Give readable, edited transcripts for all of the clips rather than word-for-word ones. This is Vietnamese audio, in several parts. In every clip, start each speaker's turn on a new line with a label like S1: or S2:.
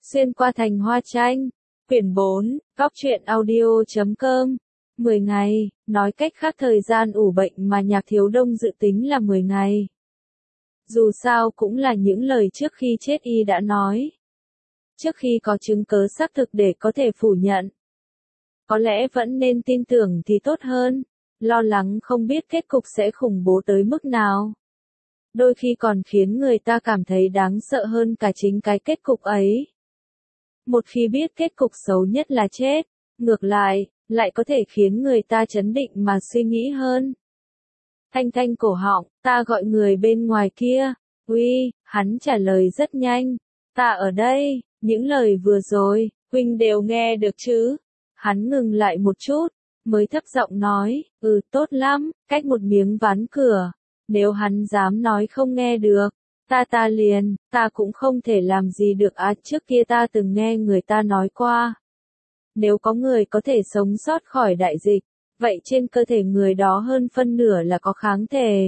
S1: Xuyên qua thành hoa tranh. Quyển 4, góc truyện audio.com. 10 ngày, nói cách khác thời gian ủ bệnh mà Nhạc Thiếu Đông dự tính là 10 ngày. Dù sao cũng là những lời trước khi chết y đã nói. Trước khi có chứng cớ xác thực để có thể phủ nhận. Có lẽ vẫn nên tin tưởng thì tốt hơn, lo lắng không biết kết cục sẽ khủng bố tới mức nào. Đôi khi còn khiến người ta cảm thấy đáng sợ hơn cả chính cái kết cục ấy. Một khi biết kết cục xấu nhất là chết, ngược lại có thể khiến người ta chấn định mà suy nghĩ hơn. Thanh thanh cổ họng, ta gọi người bên ngoài kia. Uy, hắn trả lời rất nhanh. Ta ở đây, những lời vừa rồi, huynh đều nghe được chứ? Hắn ngừng lại một chút, mới thấp giọng nói, tốt lắm, cách một miếng ván cửa. Nếu hắn dám nói không nghe được, ta cũng không thể làm gì được trước kia ta từng nghe người ta nói qua. Nếu có người có thể sống sót khỏi đại dịch, vậy trên cơ thể người đó hơn phân nửa là có kháng thể.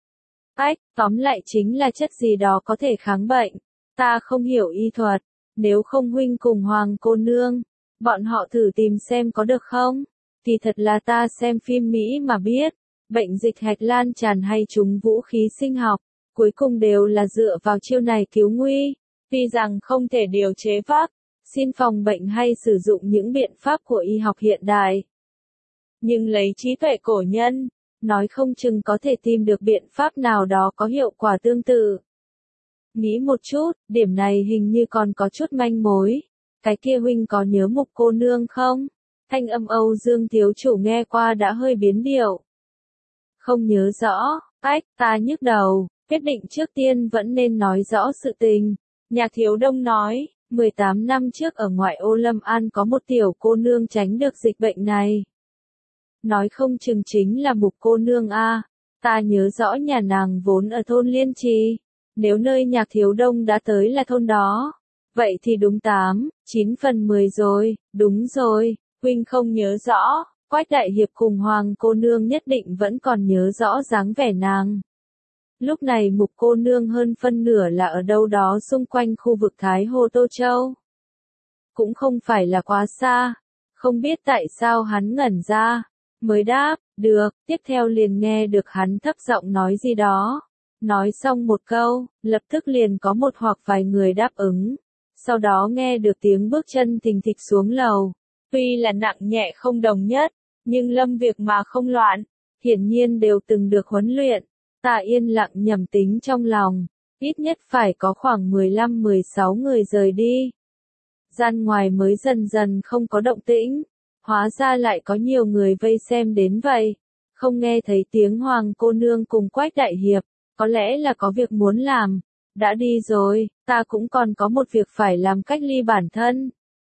S1: Tóm lại chính là chất gì đó có thể kháng bệnh. Ta không hiểu y thuật, nếu không huynh cùng Hoàng cô nương, bọn họ thử tìm xem có được không? Thì thật là ta xem phim Mỹ mà biết, bệnh dịch hạch lan tràn hay trúng vũ khí sinh học, cuối cùng đều là dựa vào chiêu này cứu nguy. Tuy rằng không thể điều chế xin phòng bệnh hay sử dụng những biện pháp của y học hiện đại. Nhưng lấy trí tuệ cổ nhân, nói không chừng có thể tìm được biện pháp nào đó có hiệu quả tương tự. Nghĩ một chút, điểm này hình như còn có chút manh mối. Cái kia huynh có nhớ Mục cô nương không? Thanh âm Âu Dương thiếu chủ nghe qua đã hơi biến điệu. Không nhớ rõ, ta nhức đầu, quyết định trước tiên vẫn nên nói rõ sự tình. Nhạc Thiếu Đông nói, 18 năm trước ở ngoại ô Lâm An có một tiểu cô nương tránh được dịch bệnh này. Nói không chừng chính là Mục cô nương a. Ta nhớ rõ nhà nàng vốn ở thôn Liên Trì. Nếu nơi Nhạc Thiếu Đông đã tới là thôn đó, vậy thì đúng 9 phần 10 rồi, đúng rồi, huynh không nhớ rõ. Quách đại hiệp cùng Hoàng cô nương nhất định vẫn còn nhớ rõ dáng vẻ nàng. Lúc này Mục cô nương hơn phân nửa là ở đâu đó xung quanh khu vực Thái Hồ Tô Châu. Cũng không phải là quá xa. Không biết tại sao hắn ngẩn ra, mới đáp, được, tiếp theo liền nghe được hắn thấp giọng nói gì đó. Nói xong một câu, lập tức liền có một hoặc vài người đáp ứng. Sau đó nghe được tiếng bước chân thình thịch xuống lầu. Tuy là nặng nhẹ không đồng nhất, nhưng lâm việc mà không loạn, hiển nhiên đều từng được huấn luyện. Ta yên lặng nhẩm tính trong lòng, ít nhất phải có khoảng 15-16 người rời đi. Gian ngoài mới dần dần không có động tĩnh, hóa ra lại có nhiều người vây xem đến vậy. Không nghe thấy tiếng Hoàng cô nương cùng Quách đại hiệp, có lẽ là có việc muốn làm. Đã đi rồi, ta cũng còn có một việc phải làm cách ly bản thân.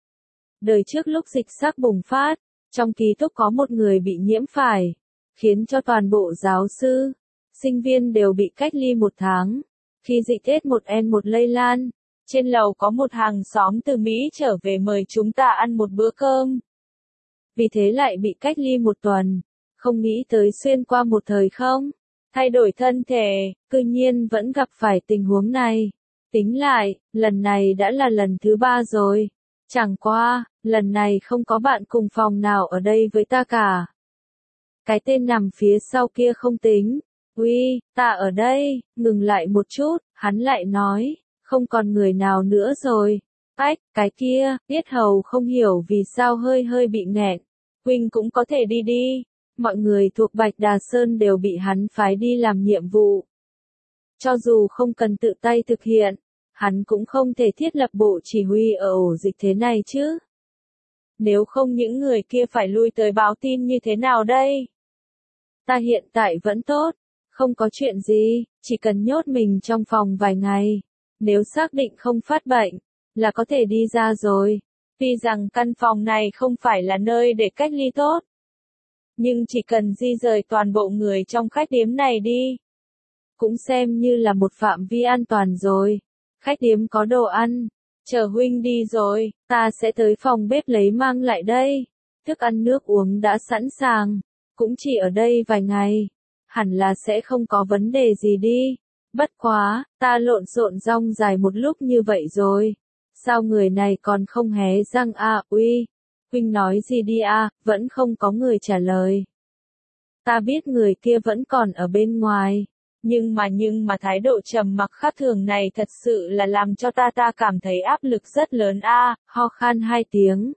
S1: Đời trước lúc dịch sắc bùng phát, trong ký túc có một người bị nhiễm phải, khiến cho toàn bộ giáo sư, sinh viên đều bị cách ly 1 tháng. Khi dịch H1N1 lây lan, trên lầu có một hàng xóm từ Mỹ trở về mời chúng ta ăn một bữa cơm. Vì thế lại bị cách ly 1 tuần, không nghĩ tới xuyên qua một thời không, thay đổi thân thể, cư nhiên vẫn gặp phải tình huống này. Tính lại, lần này đã là lần thứ 3 rồi. Chẳng qua, lần này không có bạn cùng phòng nào ở đây với ta cả. Cái tên nằm phía sau kia không tính. Uy, ta ở đây, ngừng lại một chút, hắn lại nói, không còn người nào nữa rồi. Cái kia, Tiết Hầu không hiểu vì sao hơi bị nghẹn. Huynh cũng có thể đi đi. Mọi người thuộc Bạch Đà Sơn đều bị hắn phái đi làm nhiệm vụ. Cho dù không cần tự tay thực hiện, hắn cũng không thể thiết lập bộ chỉ huy ở ổ dịch thế này chứ. Nếu không những người kia phải lui tới báo tin như thế nào đây? Ta hiện tại vẫn tốt, không có chuyện gì, chỉ cần nhốt mình trong phòng vài ngày. Nếu xác định không phát bệnh, là có thể đi ra rồi. Tuy rằng căn phòng này không phải là nơi để cách ly tốt, nhưng chỉ cần di rời toàn bộ người trong khách điếm này đi, cũng xem như là một phạm vi an toàn rồi. Khách điếm có đồ ăn, chờ huynh đi rồi, ta sẽ tới phòng bếp lấy mang lại đây. Thức ăn nước uống đã sẵn sàng, cũng chỉ ở đây vài ngày, hẳn là sẽ không có vấn đề gì đi. Bất quá, ta lộn xộn rong dài một lúc như vậy rồi, Sao người này còn không hé răng à, uy, huynh nói gì đi à, vẫn không có người trả lời. Ta biết người kia vẫn còn ở bên ngoài, nhưng mà thái độ trầm mặc khác thường này thật sự là làm cho ta cảm thấy áp lực rất lớn a, ho khan 2 tiếng.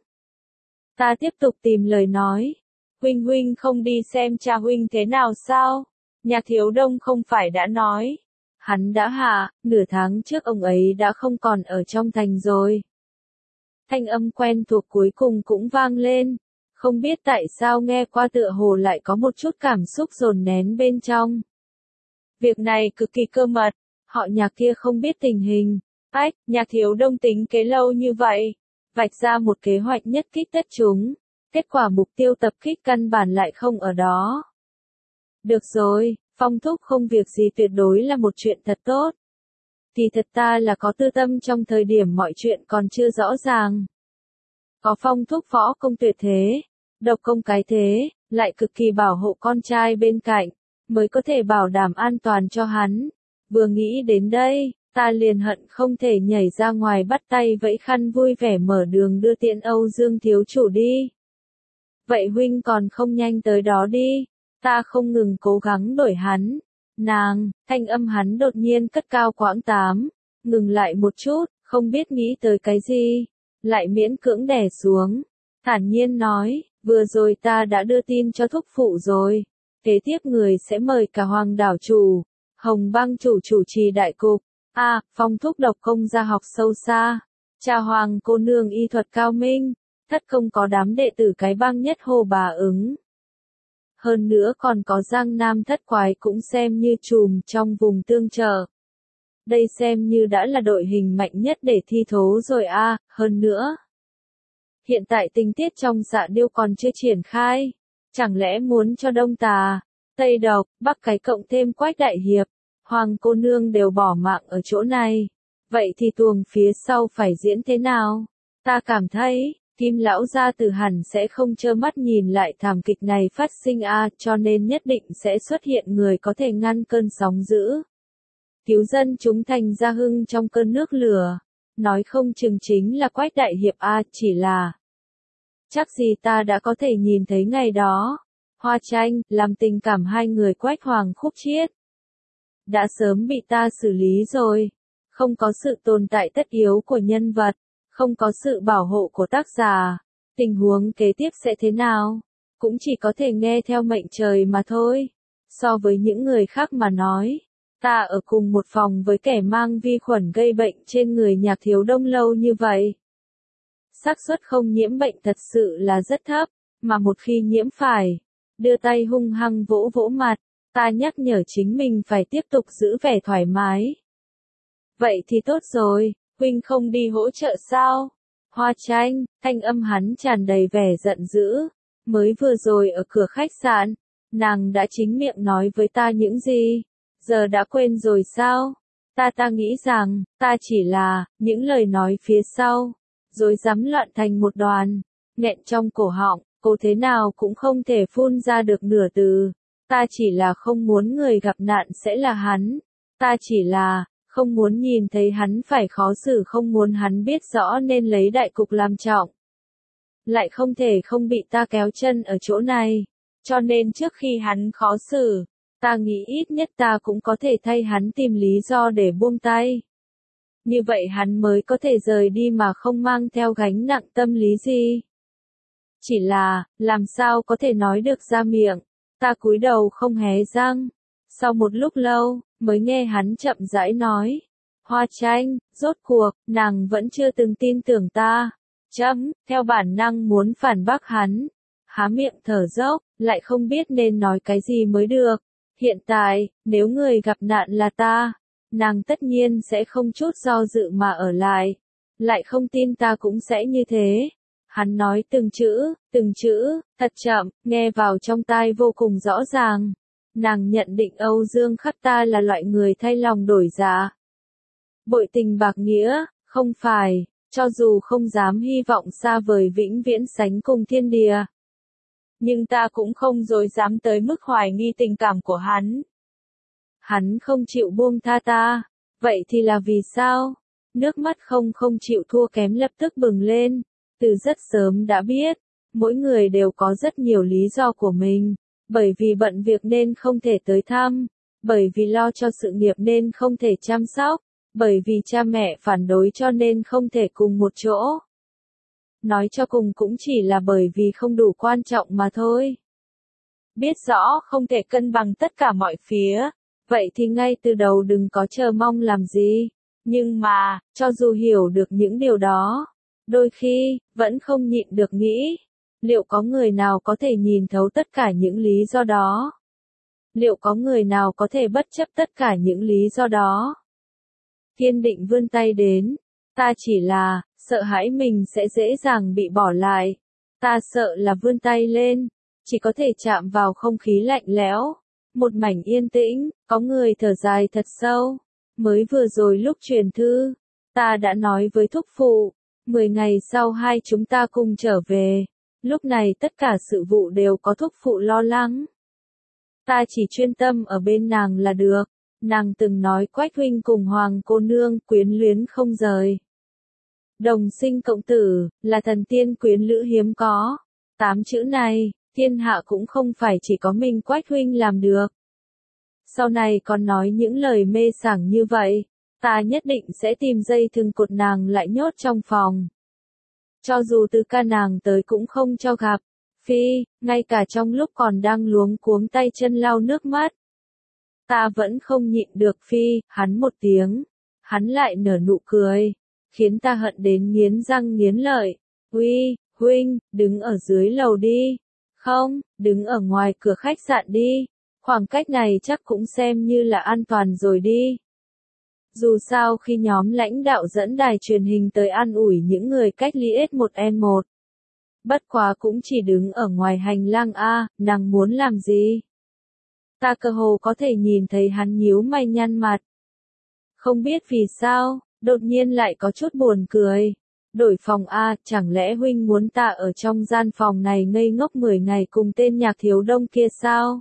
S1: Ta tiếp tục tìm lời nói, huynh không đi xem cha huynh thế nào sao? Nhạc Thiếu Đông không phải đã nói. Hắn đã hạ, nửa tháng trước ông ấy đã không còn ở trong thành rồi. Thanh âm quen thuộc cuối cùng cũng vang lên. Không biết tại sao nghe qua tựa hồ lại có một chút cảm xúc dồn nén bên trong. Việc này cực kỳ cơ mật, họ Nhạc kia không biết tình hình. Ách, Nhạc Thiếu Đông tính kế lâu như vậy, vạch ra một kế hoạch nhất kích tất chúng. Kết quả mục tiêu tập kích căn bản lại không ở đó. Được rồi, Phong thúc không việc gì tuyệt đối là một chuyện thật tốt. Thì thật ta là có tư tâm trong thời điểm mọi chuyện còn chưa rõ ràng. Có Phong thúc võ công tuyệt thế, độc công cái thế, lại cực kỳ bảo hộ con trai bên cạnh, mới có thể bảo đảm an toàn cho hắn. Vừa nghĩ đến đây, ta liền hận không thể nhảy ra ngoài bắt tay vẫy khăn vui vẻ mở đường đưa tiễn Âu Dương thiếu chủ đi. Vậy huynh còn không nhanh tới đó đi, ta không ngừng cố gắng đuổi hắn. Nàng, thanh âm hắn đột nhiên cất cao quãng tám, ngừng lại một chút, không biết nghĩ tới cái gì, lại miễn cưỡng đè xuống, thản nhiên nói, vừa rồi ta đã đưa tin cho thúc phụ rồi, kế tiếp người sẽ mời cả Hoàng đảo chủ, Hồng Bang chủ trì đại cục, Phong thúc độc công gia học sâu xa, cha Hoàng cô nương y thuật cao minh, thất công có đám đệ tử cái bang nhất Hồ Bà Ứng. Hơn nữa còn có Giang Nam thất quái cũng xem như trùm trong vùng tương trợ. Đây xem như đã là đội hình mạnh nhất để thi thố rồi hơn nữa. Hiện tại tình tiết trong Dạ Điêu còn chưa triển khai. Chẳng lẽ muốn cho Đông Tà, Tây Độc, Bắc cái cộng thêm Quách Đại Hiệp, Hoàng cô nương đều bỏ mạng ở chỗ này. Vậy thì tuồng phía sau phải diễn thế nào? Ta cảm thấy, Kim lão gia tử hẳn sẽ không trơ mắt nhìn lại thảm kịch này phát sinh cho nên nhất định sẽ xuất hiện người có thể ngăn cơn sóng dữ. Cứu dân chúng thành ra hưng trong cơn nước lửa. Nói không chừng chính là Quách Đại Hiệp chỉ là. Chắc gì ta đã có thể nhìn thấy ngày đó. Hoa Tranh, làm tình cảm hai người Quách Hoàng khúc chiết. Đã sớm bị ta xử lý rồi. Không có sự tồn tại tất yếu của nhân vật. Không có sự bảo hộ của tác giả, tình huống kế tiếp sẽ thế nào? Cũng chỉ có thể nghe theo mệnh trời mà thôi. So với những người khác mà nói, ta ở cùng một phòng với kẻ mang vi khuẩn gây bệnh trên người Nhạc Thiếu Đông lâu như vậy. Xác suất không nhiễm bệnh thật sự là rất thấp, mà một khi nhiễm phải, đưa tay hung hăng vỗ vỗ mặt, ta nhắc nhở chính mình phải tiếp tục giữ vẻ thoải mái. Vậy thì tốt rồi. Huynh không đi hỗ trợ sao? Hoa Tranh, thanh âm hắn tràn đầy vẻ giận dữ. Mới vừa rồi ở cửa khách sạn, nàng đã chính miệng nói với ta những gì? Giờ đã quên rồi sao? Ta nghĩ rằng, ta chỉ là, những lời nói phía sau, rồi dám loạn thành một đoàn, nghẹn trong cổ họng, cô thế nào cũng không thể phun ra được nửa từ. Ta chỉ là không muốn người gặp nạn sẽ là hắn. Ta chỉ là, không muốn nhìn thấy hắn phải khó xử, không muốn hắn biết rõ nên lấy đại cục làm trọng. Lại không thể không bị ta kéo chân ở chỗ này. Cho nên trước khi hắn khó xử, ta nghĩ ít nhất ta cũng có thể thay hắn tìm lý do để buông tay. Như vậy hắn mới có thể rời đi mà không mang theo gánh nặng tâm lý gì. Chỉ là, làm sao có thể nói được ra miệng, ta cúi đầu không hé răng. Sau một lúc lâu, mới nghe hắn chậm rãi nói. Hoa Tranh, rốt cuộc, nàng vẫn chưa từng tin tưởng ta. Theo bản năng muốn phản bác hắn. Há miệng thở dốc, lại không biết nên nói cái gì mới được. Hiện tại, nếu người gặp nạn là ta, nàng tất nhiên sẽ không chút do dự mà ở lại. Lại không tin ta cũng sẽ như thế. Hắn nói từng chữ, thật chậm, nghe vào trong tai vô cùng rõ ràng. Nàng nhận định Âu Dương Khắc ta là loại người thay lòng đổi dạ. Bội tình bạc nghĩa, không phải, cho dù không dám hy vọng xa vời vĩnh viễn sánh cùng thiên địa. Nhưng ta cũng không dối dám tới mức hoài nghi tình cảm của hắn. Hắn không chịu buông tha ta, vậy thì là vì sao? nước mắt không chịu thua kém lập tức bừng lên, từ rất sớm đã biết, mỗi người đều có rất nhiều lý do của mình, bởi vì bận việc nên không thể tới thăm, bởi vì lo cho sự nghiệp nên không thể chăm sóc, bởi vì cha mẹ phản đối cho nên không thể cùng một chỗ. Nói cho cùng cũng chỉ là bởi vì không đủ quan trọng mà thôi. Biết rõ không thể cân bằng tất cả mọi phía, vậy thì ngay từ đầu đừng có chờ mong làm gì. Nhưng mà, cho dù hiểu được những điều đó, đôi khi, vẫn không nhịn được nghĩ, liệu có người nào có thể nhìn thấu tất cả những lý do đó? Liệu có người nào có thể bất chấp tất cả những lý do đó? Kiên định vươn tay đến, ta chỉ là, sợ hãi mình sẽ dễ dàng bị bỏ lại. Ta sợ là vươn tay lên, chỉ có thể chạm vào không khí lạnh lẽo. Một mảnh yên tĩnh, có người thở dài thật sâu. Mới vừa rồi lúc truyền thư, ta đã nói với thúc phụ, 10 ngày sau hai chúng ta cùng trở về. Lúc này tất cả sự vụ đều có thúc phụ lo lắng. Ta chỉ chuyên tâm ở bên nàng là được. Nàng từng nói Quách huynh cùng hoàng cô nương quyến luyến không rời. Đồng sinh cộng tử, là thần tiên quyến lữ hiếm có. 8 chữ này, thiên hạ cũng không phải chỉ có mình Quách huynh làm được. Sau này còn nói những lời mê sảng như vậy, ta nhất định sẽ tìm dây thừng cột nàng lại nhốt trong phòng. Cho dù từ ca nàng tới cũng không cho gặp. Phi, ngay cả trong lúc còn đang luống cuống tay chân lau nước mắt. Ta vẫn không nhịn được Phi, hắn một tiếng. Hắn lại nở nụ cười, khiến ta hận đến nghiến răng nghiến lợi. Uy, huynh, đứng ở dưới lầu đi. Không, đứng ở ngoài cửa khách sạn đi. Khoảng cách này chắc cũng xem như là an toàn rồi đi. Dù sao khi nhóm lãnh đạo dẫn đài truyền hình tới an ủi những người cách ly S1N1. Bất quá cũng chỉ đứng ở ngoài hành lang A, nàng muốn làm gì? Ta cơ hồ có thể nhìn thấy hắn nhíu mày nhăn mặt. Không biết vì sao, đột nhiên lại có chút buồn cười. Đổi phòng A, chẳng lẽ huynh muốn ta ở trong gian phòng này ngây ngốc 10 ngày cùng tên Nhạc Thiếu Đông kia sao?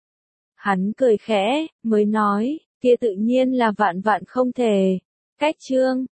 S1: Hắn cười khẽ, mới nói, kia tự nhiên là vạn vạn không thể. Cách chương